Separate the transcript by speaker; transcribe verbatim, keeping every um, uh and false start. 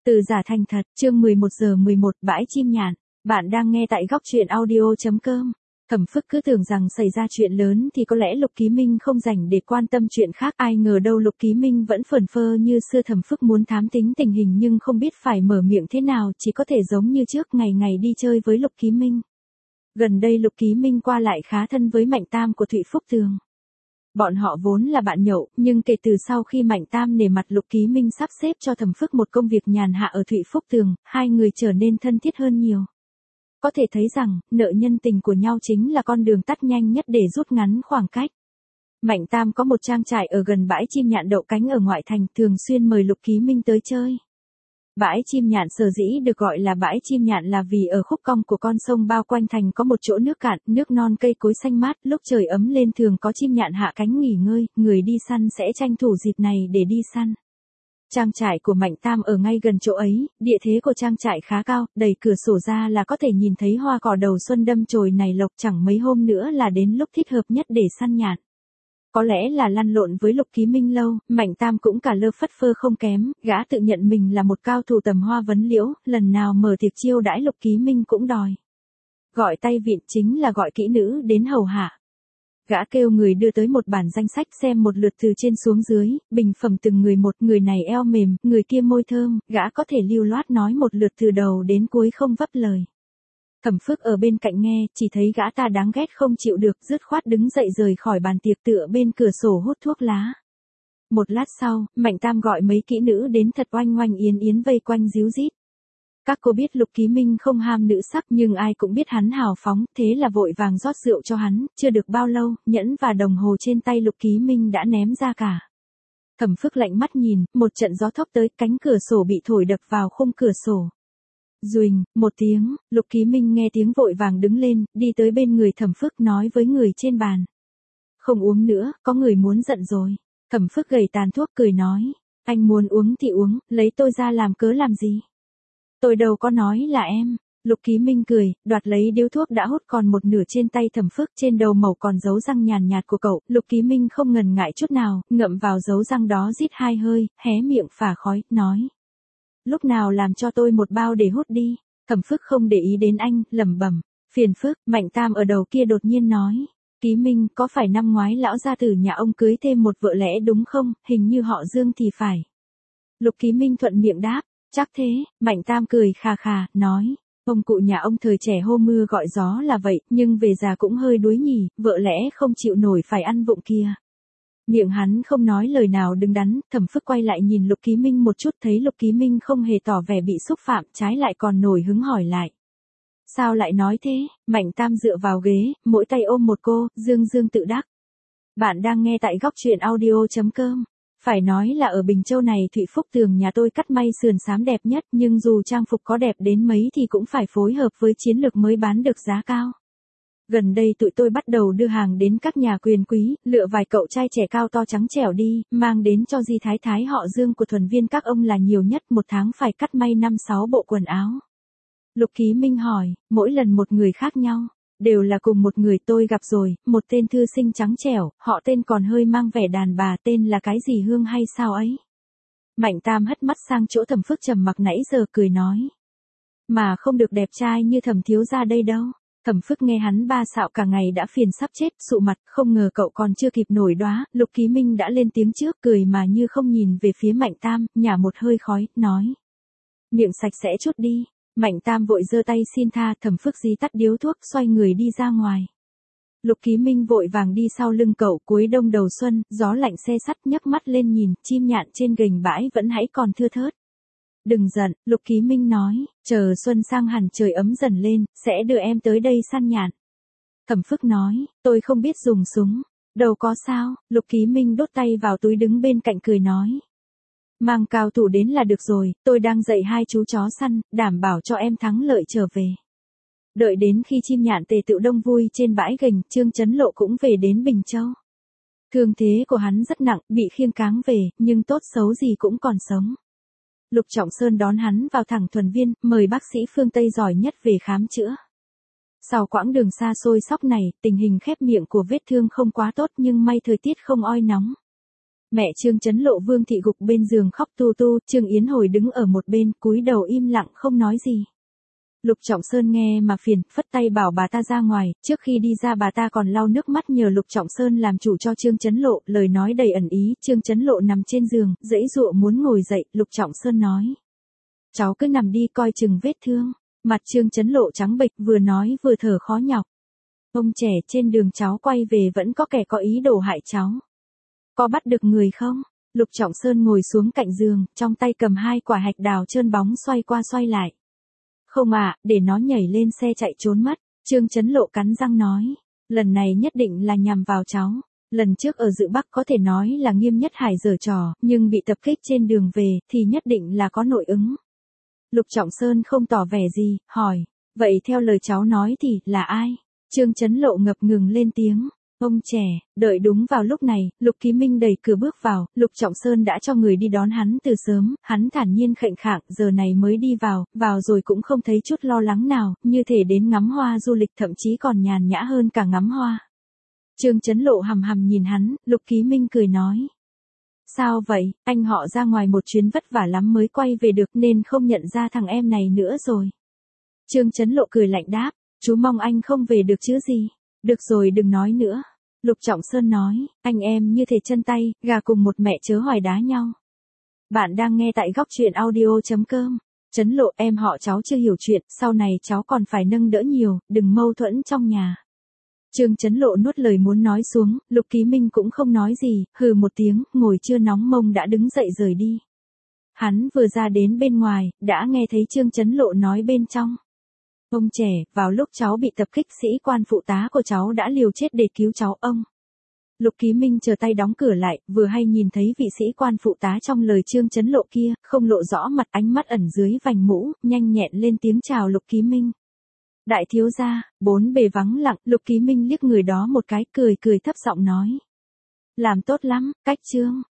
Speaker 1: Từ giả thành thật, chương mười một giờ mười một, bãi chim nhạn. Bạn đang nghe tại góc truyện audio chấm com. Thẩm Phức cứ tưởng rằng xảy ra chuyện lớn thì có lẽ Lục Ký Minh không rảnh để quan tâm chuyện khác, ai ngờ đâu Lục Ký Minh vẫn phởn phơ như xưa. Thẩm Phức muốn thám tính tình hình nhưng không biết phải mở miệng thế nào, chỉ có thể giống như trước, ngày ngày đi chơi với Lục Ký Minh. Gần đây Lục Ký Minh qua lại khá thân với Mạnh Tam của Thụy Phúc Tường. Bọn họ vốn là bạn nhậu, nhưng kể từ sau khi Mạnh Tam nể mặt Lục Ký Minh sắp xếp cho Thẩm Phức một công việc nhàn hạ ở Thụy Phúc Tường, hai người trở nên thân thiết hơn nhiều. Có thể thấy rằng, nợ nhân tình của nhau chính là con đường tắt nhanh nhất để rút ngắn khoảng cách. Mạnh Tam có một trang trại ở gần bãi chim nhạn đậu cánh ở ngoại thành, thường xuyên mời Lục Ký Minh tới chơi. Bãi chim nhạn sở dĩ được gọi là bãi chim nhạn là vì ở khúc cong của con sông bao quanh thành có một chỗ nước cạn, nước non cây cối xanh mát, lúc trời ấm lên thường có chim nhạn hạ cánh nghỉ ngơi, người đi săn sẽ tranh thủ dịp này để đi săn. Trang trại của Mạnh Tam ở ngay gần chỗ ấy, địa thế của trang trại khá cao, đẩy cửa sổ ra là có thể nhìn thấy hoa cỏ đầu xuân đâm chồi nảy lộc, chẳng mấy hôm nữa là đến lúc thích hợp nhất để săn nhạn. Có lẽ là lăn lộn với Lục Ký Minh lâu, Mạnh Tam cũng cả lơ phất phơ không kém, gã tự nhận mình là một cao thủ tầm hoa vấn liễu, lần nào mở tiệc chiêu đãi Lục Ký Minh cũng đòi. Gọi tay vịn chính là gọi kỹ nữ đến hầu hạ. Gã kêu người đưa tới một bản danh sách xem một lượt từ trên xuống dưới, bình phẩm từng người một, người này eo mềm, người kia môi thơm, gã có thể lưu loát nói một lượt từ đầu đến cuối không vấp lời. Thẩm Phức ở bên cạnh nghe, chỉ thấy gã ta đáng ghét không chịu được, dứt khoát đứng dậy rời khỏi bàn tiệc tựa bên cửa sổ hút thuốc lá. Một lát sau, Mạnh Tam gọi mấy kỹ nữ đến thật oanh oanh yến yến vây quanh díu dít. Các cô biết Lục Ký Minh không ham nữ sắc nhưng ai cũng biết hắn hào phóng, thế là vội vàng rót rượu cho hắn, chưa được bao lâu, nhẫn và đồng hồ trên tay Lục Ký Minh đã ném ra cả. Thẩm Phức lạnh mắt nhìn, một trận gió thốc tới, cánh cửa sổ bị thổi đập vào khung cửa sổ. Ruỳnh, một tiếng, Lục Ký Minh nghe tiếng vội vàng đứng lên, đi tới bên người Thẩm Phức nói với người trên bàn. Không uống nữa, có người muốn giận rồi. Thẩm Phức gầy tàn thuốc cười nói, anh muốn uống thì uống, lấy tôi ra làm cớ làm gì? Tôi đâu có nói là em. Lục Ký Minh cười, đoạt lấy điếu thuốc đã hút còn một nửa trên tay Thẩm Phức, trên đầu màu còn dấu răng nhàn nhạt của cậu. Lục Ký Minh không ngần ngại chút nào, ngậm vào dấu răng đó rít hai hơi, hé miệng phả khói, nói. Lúc nào làm cho tôi một bao để hút đi. Thẩm Phức không để ý đến anh, lẩm bẩm, phiền phức. Mạnh Tam ở đầu kia đột nhiên nói, Ký Minh, có phải năm ngoái lão gia tử nhà ông cưới thêm một vợ lẽ đúng không, hình như họ Dương thì phải. Lục Ký Minh thuận miệng đáp, chắc thế. Mạnh Tam cười khà khà, nói, ông cụ nhà ông thời trẻ hô mưa gọi gió là vậy, nhưng về già cũng hơi đuối nhỉ, vợ lẽ không chịu nổi phải ăn vụng kia. Miệng hắn không nói lời nào đứng đắn, Thẩm Phức quay lại nhìn Lục Ký Minh một chút, thấy Lục Ký Minh không hề tỏ vẻ bị xúc phạm, trái lại còn nổi hứng hỏi lại. Sao lại nói thế? Mạnh Tam dựa vào ghế, mỗi tay ôm một cô, dương dương tự đắc. Bạn đang nghe tại góc truyện audio chấm com. Phải nói là ở Bình Châu này Thụy Phúc Tường nhà tôi cắt may sườn xám đẹp nhất, nhưng dù trang phục có đẹp đến mấy thì cũng phải phối hợp với chiến lược mới bán được giá cao. Gần đây tụi tôi bắt đầu đưa hàng đến các nhà quyền quý, lựa vài cậu trai trẻ cao to trắng trẻo đi, mang đến cho Di Thái Thái họ Dương của thuần viên các ông là nhiều nhất, một tháng phải cắt may năm sáu bộ quần áo. Lục Ký Minh hỏi, mỗi lần một người khác nhau, đều là cùng một người. Tôi gặp rồi, một tên thư sinh trắng trẻo, họ tên còn hơi mang vẻ đàn bà, tên là cái gì Hương hay sao ấy. Mạnh Tam hất mắt sang chỗ Thẩm Phức trầm mặc nãy giờ cười nói. Mà không được đẹp trai như Thẩm thiếu gia đây đâu. Thẩm Phức nghe hắn ba xạo cả ngày đã phiền sắp chết, sụ mặt, không ngờ cậu còn chưa kịp nổi đoá, Lục Ký Minh đã lên tiếng trước, cười mà như không nhìn về phía Mạnh Tam, nhả một hơi khói, nói. Miệng sạch sẽ chút đi. Mạnh Tam vội giơ tay xin tha, Thẩm Phức dí tắt điếu thuốc, xoay người đi ra ngoài. Lục Ký Minh vội vàng đi sau lưng cậu, cuối đông đầu xuân, gió lạnh se sắt, nhấc mắt lên nhìn, chim nhạn trên gành bãi vẫn hãy còn thưa thớt. Đừng giận, Lục Ký Minh nói, chờ xuân sang hẳn trời ấm dần lên, sẽ đưa em tới đây săn nhạn. Thẩm Phức nói, tôi không biết dùng súng. Đâu có sao. Lục Ký Minh đốt tay vào túi đứng bên cạnh cười nói. Mang cao thủ đến là được rồi, tôi đang dạy hai chú chó săn, đảm bảo cho em thắng lợi trở về. Đợi đến khi chim nhạn tề tựu đông vui trên bãi gành, Trương Chấn Lộ cũng về đến Bình Châu. Thương thế của hắn rất nặng, bị khiêng cáng về, nhưng tốt xấu gì cũng còn sống. Lục Trọng Sơn đón hắn vào thẳng thuần viên, mời bác sĩ phương Tây giỏi nhất về khám chữa. Sau quãng đường xa xôi sóc này, tình hình khép miệng của vết thương không quá tốt nhưng may thời tiết không oi nóng. Mẹ Trương Chấn Lộ Vương Thị gục bên giường khóc tu tu, Trương Yến Hồi đứng ở một bên, cúi đầu im lặng không nói gì. Lục Trọng Sơn nghe mà phiền, phất tay bảo bà ta ra ngoài, trước khi đi ra bà ta còn lau nước mắt nhờ Lục Trọng Sơn làm chủ cho Trương Chấn Lộ, lời nói đầy ẩn ý, Trương Chấn Lộ nằm trên giường, giãy giụa muốn ngồi dậy, Lục Trọng Sơn nói. Cháu cứ nằm đi coi chừng vết thương, mặt Trương Chấn Lộ trắng bệch vừa nói vừa thở khó nhọc. Ông trẻ trên đường cháu quay về vẫn có kẻ có ý đồ hại cháu. Có bắt được người không? Lục Trọng Sơn ngồi xuống cạnh giường, trong tay cầm hai quả hạch đào trơn bóng xoay qua xoay lại. Không à, để nó nhảy lên xe chạy trốn mất, Trương Chấn Lộ cắn răng nói. Lần này nhất định là nhằm vào cháu. Lần trước ở Dự Bắc có thể nói là Nghiêm Nhất Hải giở trò, nhưng bị tập kích trên đường về thì nhất định là có nội ứng. Lục Trọng Sơn không tỏ vẻ gì, hỏi. Vậy theo lời cháu nói thì là ai? Trương Chấn Lộ ngập ngừng lên tiếng. Ông trẻ, đợi đúng vào lúc này, Lục Ký Minh đẩy cửa bước vào, Lục Trọng Sơn đã cho người đi đón hắn từ sớm, hắn thản nhiên khệnh khạng, giờ này mới đi vào, vào rồi cũng không thấy chút lo lắng nào, như thể đến ngắm hoa du lịch thậm chí còn nhàn nhã hơn cả ngắm hoa. Trương Chấn Lộ hằm hằm nhìn hắn, Lục Ký Minh cười nói. Sao vậy, anh họ ra ngoài một chuyến vất vả lắm mới quay về được nên không nhận ra thằng em này nữa rồi. Trương Chấn Lộ cười lạnh đáp, chú mong anh không về được chứ gì. Được rồi đừng nói nữa. Lục Trọng Sơn nói, anh em như thể chân tay, gà cùng một mẹ chớ hoài đá nhau. Bạn đang nghe tại góc truyện audio chấm com. Chấn Lộ em họ cháu chưa hiểu chuyện, sau này cháu còn phải nâng đỡ nhiều, đừng mâu thuẫn trong nhà. Trương Chấn Lộ nuốt lời muốn nói xuống, Lục Ký Minh cũng không nói gì, hừ một tiếng, ngồi chưa nóng mông đã đứng dậy rời đi. Hắn vừa ra đến bên ngoài, đã nghe thấy Trương Chấn Lộ nói bên trong. Ông trẻ, vào lúc cháu bị tập kích sĩ quan phụ tá của cháu đã liều chết để cứu cháu ông. Lục Ký Minh chờ tay đóng cửa lại, vừa hay nhìn thấy vị sĩ quan phụ tá trong lời Trương Chấn Lộ kia, không lộ rõ mặt ánh mắt ẩn dưới vành mũ, nhanh nhẹn lên tiếng chào Lục Ký Minh. Đại thiếu gia, bốn bề vắng lặng, Lục Ký Minh liếc người đó một cái cười cười thấp giọng nói. Làm tốt lắm, cách Trương.